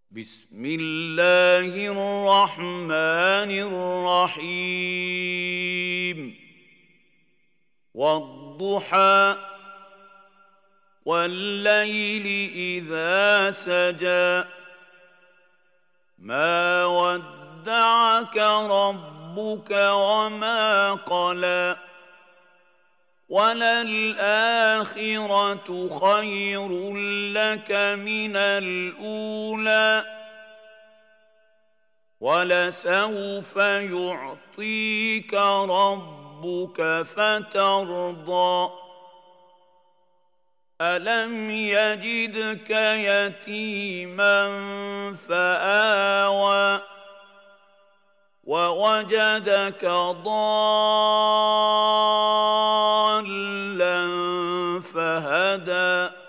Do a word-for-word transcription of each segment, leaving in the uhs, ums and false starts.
بسم الله الرحمن الرحيم والضحى والليل إذا سجى ما ودعك ربك وما قلى وللآخرة خير لك من الأولى ولسوف يعطيك ربك فترضى ألم يجدك يتيما فآوى ووجدك ضالا فهدى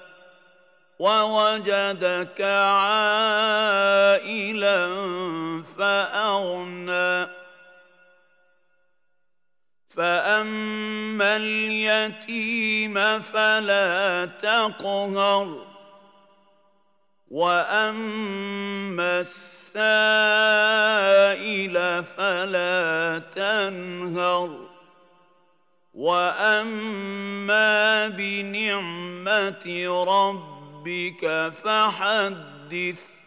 ووجدك عائلا فأغنى فأما اليتيم فلا تقهر وأما السائل فلا تنهر وأما بنعمة ربك فحدث